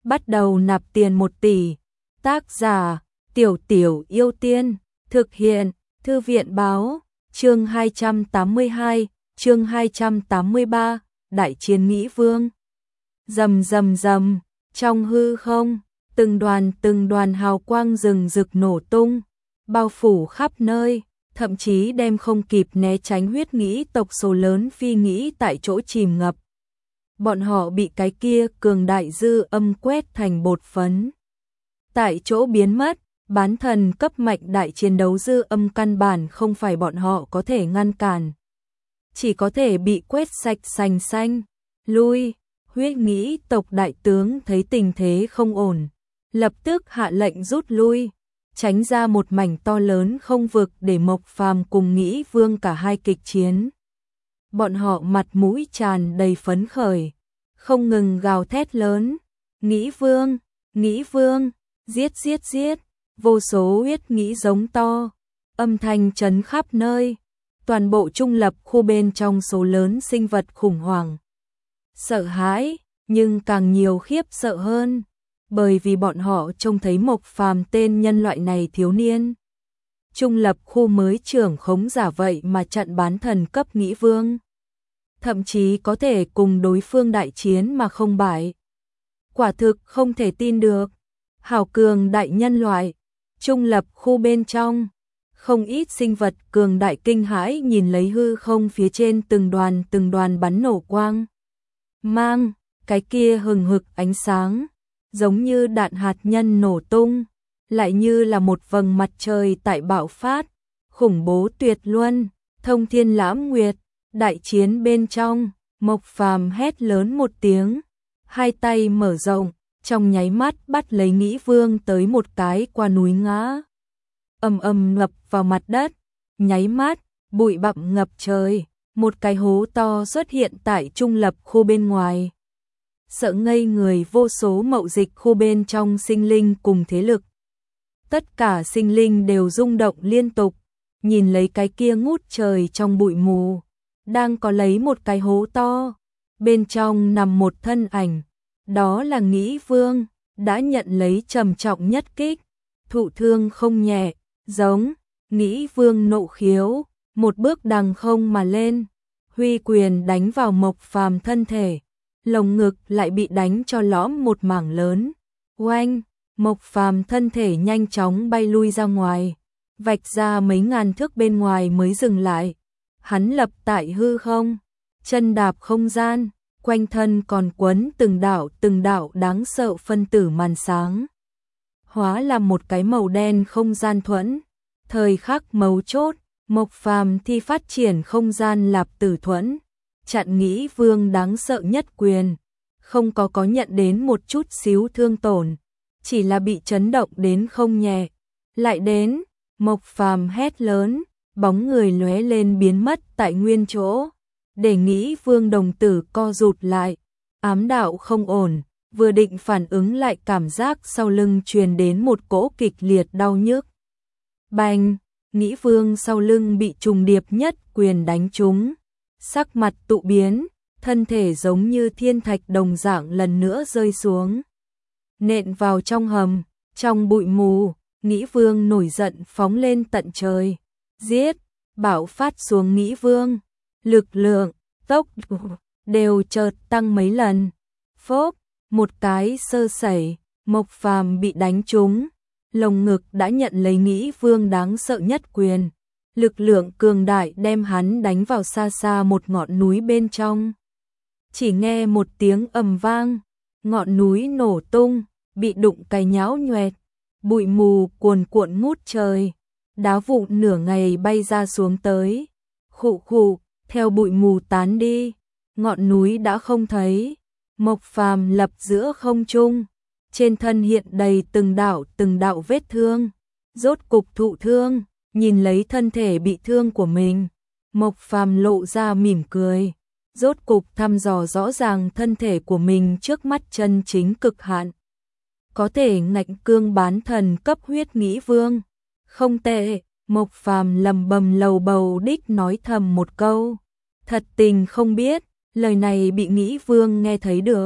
bắt đầu nạp tiền 1 tỷ. Tác giả Tiểu Tiểu Yêu Tiên. Thực hiện Thư viện báo. Chương 282, chương 283, Đại chiến Nghĩ Vương. Rầm rầm rầm, trong hư không, từng đoàn hào quang rừng rực nổ tung, bao phủ khắp nơi, thậm chí đem không kịp né tránh huyết nghĩ tộc số lớn phi nghĩ tại chỗ chìm ngập. Bọn họ bị cái kia cường đại dư âm quét thành bột phấn. Tại chỗ biến mất, bán thần cấp mạnh đại chiến đấu dư âm căn bản không phải bọn họ có thể ngăn cản. Chỉ có thể bị quét sạch sành xanh. Lui, huyết nghĩ tộc đại tướng thấy tình thế không ổn, lập tức hạ lệnh rút lui, tránh ra một mảnh to lớn không vực để Mộc Phàm cùng Nghĩ Vương cả hai kịch chiến. Bọn họ mặt mũi tràn đầy phấn khởi, không ngừng gào thét lớn, Nghĩ Vương, giết giết giết, vô số huyết nghĩ giống to, âm thanh chấn khắp nơi, toàn bộ trung lập khu bên trong số lớn sinh vật khủng hoảng. Sợ hãi, nhưng càng nhiều khiếp sợ hơn, bởi vì bọn họ trông thấy Mộc Phàm tên nhân loại này thiếu niên. Trung lập khu mới trưởng khống giả vậy mà trận bán thần cấp Nghĩ Vương. Thậm chí có thể cùng đối phương đại chiến mà không bại. Quả thực không thể tin được. Hảo cường đại nhân loại, trung lập khu bên trong, không ít sinh vật cường đại kinh hãi nhìn lấy hư không phía trên từng đoàn bắn nổ quang. Mang, cái kia hừng hực ánh sáng, giống như đạn hạt nhân nổ tung, lại như là một vầng mặt trời tại bạo phát, khủng bố tuyệt luân, thông thiên lãm nguyệt, đại chiến bên trong, Mộc Phàm hét lớn một tiếng, hai tay mở rộng, trong nháy mắt bắt lấy Nghĩ Vương tới một cái qua núi ngã. Ầm ngập vào mặt đất, nháy mắt, bụi bặm ngập trời, một cái hố to xuất hiện tại trung lập khu bên ngoài. Sợ ngây người vô số mậu dịch khu bên trong sinh linh cùng thế lực. Tất cả sinh linh đều rung động liên tục, nhìn lấy cái kia ngút trời trong bụi mù, đang có lấy một cái hố to, bên trong nằm một thân ảnh, đó là Nghĩ Vương, đã nhận lấy trầm trọng nhất kích, thụ thương không nhẹ, giống, Nghĩ Vương nộ khiếu, một bước đằng không mà lên, huy quyền đánh vào Mộc Phàm thân thể, lồng ngực lại bị đánh cho lõm một mảng lớn. Oanh, Mộc Phàm thân thể nhanh chóng bay lui ra ngoài, vạch ra mấy ngàn thước bên ngoài mới dừng lại. Hắn lập tại hư không, chân đạp không gian, quanh thân còn quấn từng đạo đáng sợ phân tử màn sáng. Hóa làm một cái màu đen không gian thuẫn. Thời khắc mấu chốt, Mộc Phàm thi phát triển không gian lạp tử thuẫn, chặn Nghĩ Vương đáng sợ nhất quyền, không có nhận đến một chút xíu thương tổn, chỉ là bị chấn động đến không nhẹ. Lại đến, Mộc Phàm hét lớn, bóng người lóe lên biến mất tại nguyên chỗ, để Nghĩ Vương đồng tử co rụt lại, ám đạo không ổn, vừa định phản ứng lại cảm giác sau lưng truyền đến một cỗ kịch liệt đau nhức. Bành, Nghĩ Vương sau lưng bị trùng điệp nhất quyền đánh trúng, sắc mặt tụ biến, thân thể giống như thiên thạch đồng dạng lần nữa rơi xuống, nện vào trong hầm, trong bụi mù. Nghĩ Vương nổi giận phóng lên tận trời, giết, bạo phát xuống Nghĩ Vương, lực lượng, tốc độ đều chợt tăng mấy lần. Phốp, một cái sơ sẩy, Mộc Phàm bị đánh trúng, lồng ngực đã nhận lấy Nghĩ Vương đáng sợ nhất quyền, lực lượng cường đại đem hắn đánh vào xa xa một ngọn núi bên trong. Chỉ nghe một tiếng ầm vang, ngọn núi nổ tung, bị đụng cái nhão nhoẹt. Bụi mù cuồn cuộn ngút trời, đá vụn nửa ngày bay ra xuống tới, khụ khụ, theo bụi mù tán đi, ngọn núi đã không thấy. Mộc Phàm lập giữa không trung, trên thân hiện đầy từng đạo vết thương, rốt cục thụ thương, nhìn lấy thân thể bị thương của mình, Mộc Phàm lộ ra mỉm cười, rốt cục thăm dò rõ ràng thân thể của mình trước mắt chân chính cực hạn. Có thể ngạnh cương bán thần cấp huyết Nghĩ Vương. Không tệ, Mộc Phàm lầm bầm lầu bầu đích nói thầm một câu. Thật tình không biết, lời này bị Nghĩ Vương nghe thấy được.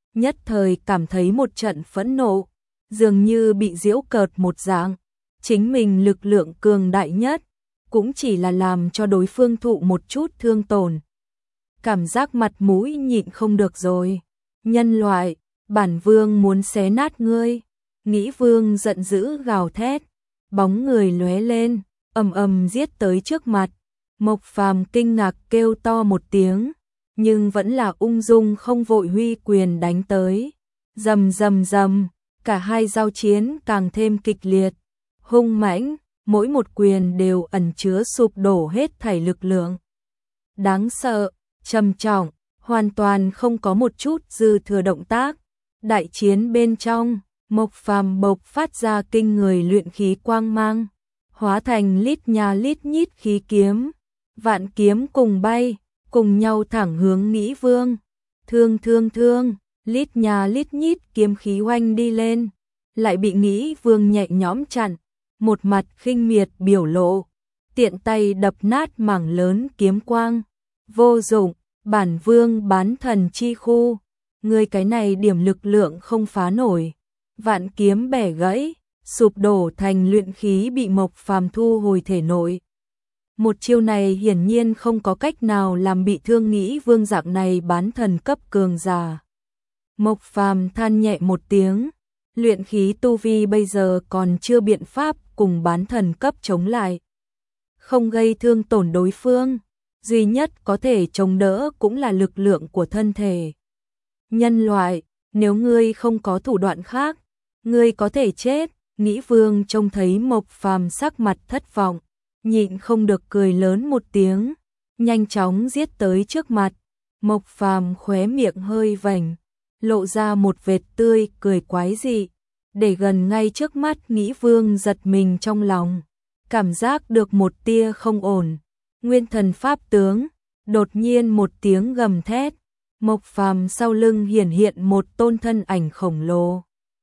nhất thời cảm thấy một trận phẫn nộ, dường như bị giễu cợt một dạng, chính mình lực lượng cường đại nhất, cũng chỉ là làm cho đối phương thụ một chút thương tổn. Cảm giác mặt mũi nhịn không được rồi. Nhân loại, bản vương muốn xé nát ngươi. Nghĩ vương giận dữ gào thét, bóng người lóe lên, ầm ầm giết tới trước mặt. Mộc Phàm kinh ngạc kêu to một tiếng, nhưng vẫn là ung dung không vội huy quyền đánh tới. Rầm rầm rầm, cả hai giao chiến càng thêm kịch liệt, hung mãnh, mỗi một quyền đều ẩn chứa sụp đổ hết thảy lực lượng. Đáng sợ, trầm trọng, hoàn toàn không có một chút dư thừa động tác. Đại chiến bên trong, Mộc Phàm bộc phát ra kinh người luyện khí quang mang, hóa thành lít nha lít nhít khí kiếm, vạn kiếm cùng bay, cùng nhau thẳng hướng Nghĩ Vương. Thương thương thương, lít nha lít nhít kiếm khí oanh đi lên, lại bị Nghĩ Vương nhẹ nhõm chặn, một mặt khinh miệt biểu lộ, tiện tay đập nát mảng lớn kiếm quang. Vô dụng, bản vương bán thần chi khu, ngươi cái này điểm lực lượng không phá nổi. Vạn kiếm bẻ gãy, sụp đổ thành luyện khí bị Mộc Phàm thu hồi thể nội. Một chiêu này hiển nhiên không có cách nào làm bị thương Nghĩ Vương dạng này bán thần cấp cường giả. Mộc Phàm than nhẹ một tiếng, luyện khí tu vi bây giờ còn chưa biện pháp cùng bán thần cấp chống lại. Không gây thương tổn đối phương, duy nhất có thể chống đỡ cũng là lực lượng của thân thể. Nhân loại, nếu ngươi không có thủ đoạn khác, ngươi có thể chết. Nghĩ Vương trông thấy Mộc Phàm sắc mặt thất vọng, nhịn không được cười lớn một tiếng, nhanh chóng giết tới trước mặt. Mộc Phàm khóe miệng hơi vành, lộ ra một vệt tươi cười quái dị, để gần ngay trước mắt. Nghĩ Vương giật mình trong lòng, cảm giác được một tia không ổn. Nguyên thần pháp tướng, đột nhiên một tiếng gầm thét, Mộc Phàm sau lưng hiển hiện một tôn thân ảnh khổng lồ,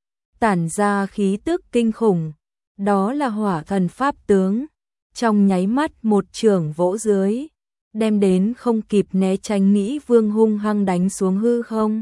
tản ra khí tức kinh khủng, đó là Hỏa Thần pháp tướng. Trong nháy mắt một chưởng vỗ dưới, đem đến không kịp né tránh Nghĩ Vương hung hăng đánh xuống hư không,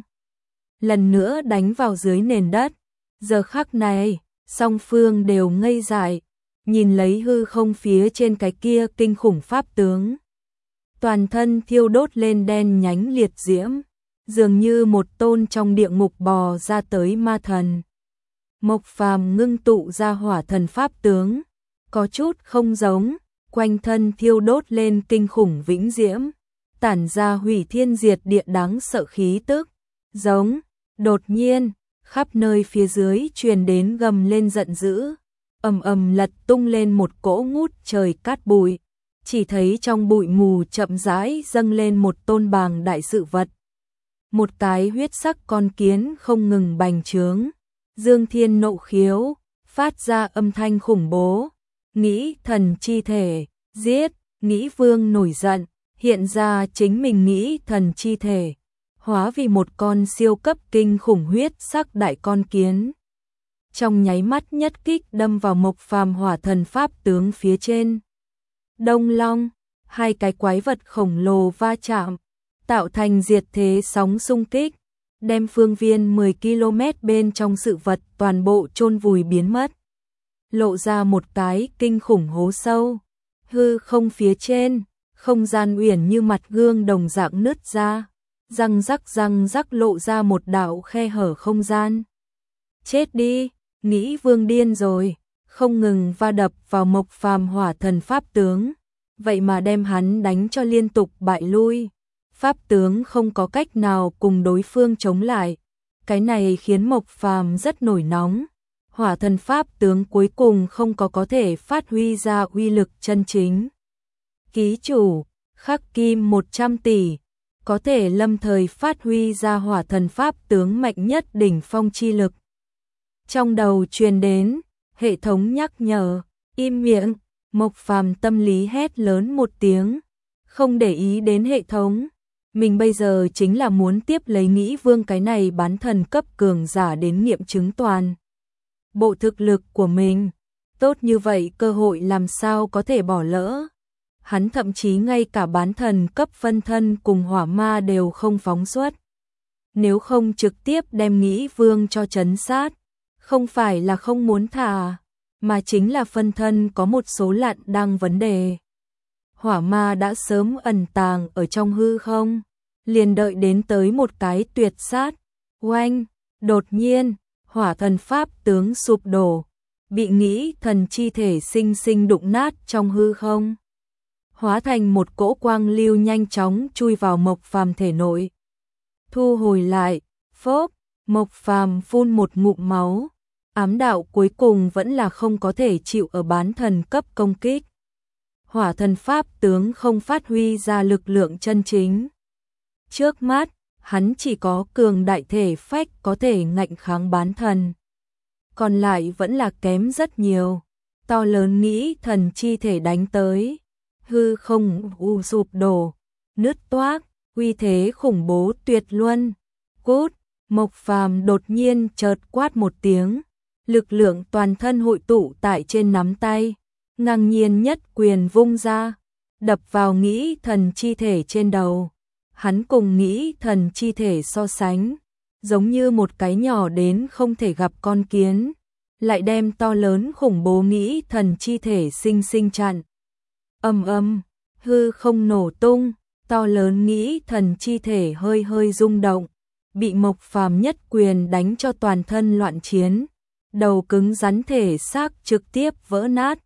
lần nữa đánh vào dưới nền đất. Giờ khắc này, song phương đều ngây dại, nhìn lấy hư không phía trên cái kia kinh khủng pháp tướng. Toàn thân thiêu đốt lên đen nhánh liệt diễm, dường như một tôn trong địa ngục bò ra tới ma thần. Mộc Phàm ngưng tụ ra Hỏa Thần pháp tướng, có chút không giống, quanh thân thiêu đốt lên kinh khủng vĩnh diễm, tản ra hủy thiên diệt địa đáng sợ khí tức. Giống, đột nhiên, khắp nơi phía dưới truyền đến gầm lên giận dữ, ầm ầm lật tung lên một cỗ ngút trời cát bụi, chỉ thấy trong bụi mù chậm rãi dâng lên một tôn bàng đại sự vật. Một cái huyết sắc con kiến không ngừng bành trướng, dương thiên nộ khiếu, phát ra âm thanh khủng bố. Nghĩ thần chi thể, giết. Nghĩ Vương nổi giận, hiện ra chính mình nghĩ thần chi thể, hóa vì một con siêu cấp kinh khủng huyết sắc đại con kiến. Trong nháy mắt nhất kích đâm vào Mộc Phàm Hỏa Thần pháp tướng phía trên. Đông long, hai cái quái vật khổng lồ va chạm, tạo thành diệt thế sóng xung kích, đem phương viên 10 km bên trong sự vật toàn bộ chôn vùi biến mất. Lộ ra một cái kinh khủng hố sâu, hư không phía trên, không gian uyển như mặt gương đồng dạng nứt ra, răng rắc lộ ra một đạo khe hở không gian. Chết đi, Nghĩ Vương điên rồi, không ngừng va đập vào Mộc Phàm Hỏa Thần pháp tướng, vậy mà đem hắn đánh cho liên tục bại lui. Pháp tướng không có cách nào cùng đối phương chống lại, cái này khiến Mộc Phàm rất nổi nóng. Hỏa Thần pháp tướng cuối cùng không có thể phát huy ra uy lực chân chính. Ký chủ, khắc kim 100 tỷ, có thể lâm thời phát huy ra Hỏa Thần pháp tướng mạnh nhất đỉnh phong chi lực. Trong đầu truyền đến hệ thống nhắc nhở, im miệng. Mộc Phàm tâm lý hét lớn một tiếng, không để ý đến hệ thống. Mình bây giờ chính là muốn tiếp lấy Nghĩ Vương cái này bán thần cấp cường giả đến nghiệm chứng toàn bộ thực lực của mình. Tốt như vậy cơ hội làm sao có thể bỏ lỡ. Hắn thậm chí ngay cả bán thần cấp phân thân cùng hỏa ma đều không phóng xuất nếu không trực tiếp đem Nghĩ Vương cho trấn sát, không phải là không muốn thả, mà chính là phân thân có một số lạn đang vấn đề. Hỏa ma đã sớm ẩn tàng ở trong hư không, liền đợi đến tới một cái tuyệt sát. Oanh, đột nhiên, hỏa thần pháp tướng sụp đổ, bị Nghĩ thần chi thể sinh sinh đụng nát trong hư không, hóa thành một cỗ quang lưu nhanh chóng chui vào Mộc Phàm thể nội. Thu hồi lại, phốc, Mộc Phàm phun một ngụm máu, ám đạo cuối cùng vẫn là không có thể chịu ở bán thần cấp công kích. Hỏa thần pháp tướng không phát huy ra lực lượng chân chính. Trước mắt, hắn chỉ có cường đại thể phách có thể ngạnh kháng bán thần. Còn lại vẫn là kém rất nhiều. To lớn Nghĩ thần chi thể đánh tới, hư không sụp đổ, nứt toác, uy thế khủng bố tuyệt luân. Cút, Mộc Phàm đột nhiên chợt quát một tiếng, lực lượng toàn thân hội tụ tại trên nắm tay, ngang nhiên nhất quyền vung ra, đập vào Nghĩ thần chi thể trên đầu. Hắn cùng Nghĩ thần chi thể so sánh, giống như một cái nhỏ đến không thể gặp con kiến, lại đem to lớn khủng bố Nghĩ thần chi thể sinh sinh chặn. Ầm ầm, hư không nổ tung, to lớn Nghĩ thần chi thể hơi hơi rung động, bị Mộc Phàm nhất quyền đánh cho toàn thân loạn chiến, đầu cứng rắn thể xác trực tiếp vỡ nát.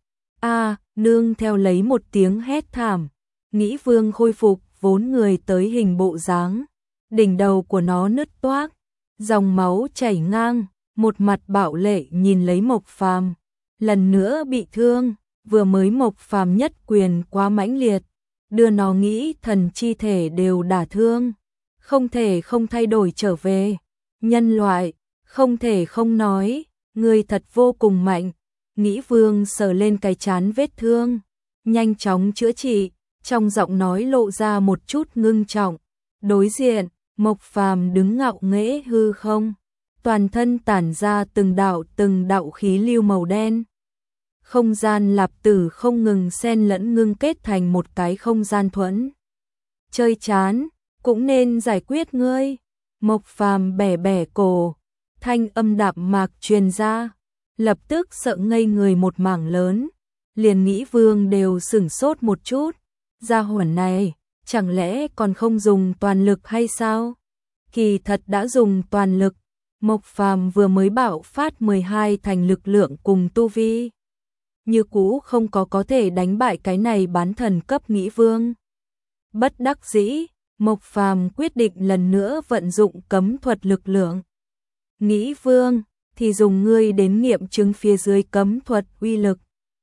Nương theo lấy một tiếng hét thảm, Nghĩ Vương khôi phục vốn người tới hình bộ dáng, đỉnh đầu của nó nứt toác, dòng máu chảy ngang, một mặt bạo lệ nhìn lấy Mộc Phàm, lần nữa bị thương, vừa mới Mộc Phàm nhất quyền quá mãnh liệt, đưa nó Nghĩ thần chi thể đều đả thương, không thể không thay đổi trở về. Nhân loại, không thể không nói, người thật vô cùng mạnh. Nghĩ Vương sờ lên cái trán vết thương, nhanh chóng chữa trị, trong giọng nói lộ ra một chút ngưng trọng. Đối diện, Mộc Phàm đứng ngạo nghễ hư không, toàn thân tản ra từng đạo khí lưu màu đen. Không gian lạp tử không ngừng xen lẫn ngưng kết thành một cái không gian thuẫn. Chơi chán, cũng nên giải quyết ngươi. Mộc Phàm bẻ bẻ cổ, thanh âm đạm mạc truyền ra, lập tức sợ ngây người một mảng lớn, liền Nghĩ Vương đều sửng sốt một chút. Gia hỏa này, chẳng lẽ còn không dùng toàn lực hay sao? Kỳ thật đã dùng toàn lực, Mộc Phàm vừa mới bạo phát 12 thành lực lượng cùng tu vi, như cũ không có thể đánh bại cái này bán thần cấp Nghĩ Vương. Bất đắc dĩ, Mộc Phàm quyết định lần nữa vận dụng cấm thuật lực lượng. Nghĩ Vương, thì dùng ngươi đến nghiệm chứng phía dưới cấm thuật uy lực.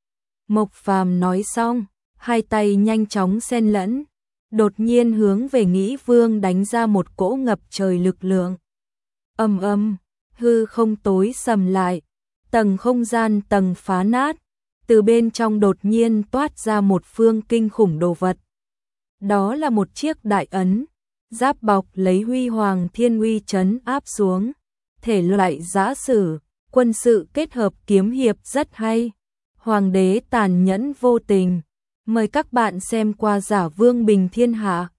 Mộc Phàm nói xong, hai tay nhanh chóng xen lẫn, đột nhiên hướng về Nghĩ Vương đánh ra một cỗ ngập trời lực lượng. Ầm ầm, hư không tối sầm lại, tầng không gian tầng phá nát, từ bên trong đột nhiên toát ra một phương kinh khủng đồ vật. Đó là một chiếc đại ấn, giáp bọc lấy huy hoàng thiên uy trấn áp xuống, thể loại giã sử, quân sự kết hợp kiếm hiệp rất hay. Hoàng đế tàn nhẫn vô tình. Mời các bạn xem qua Giả Vương Bình Thiên Hạ.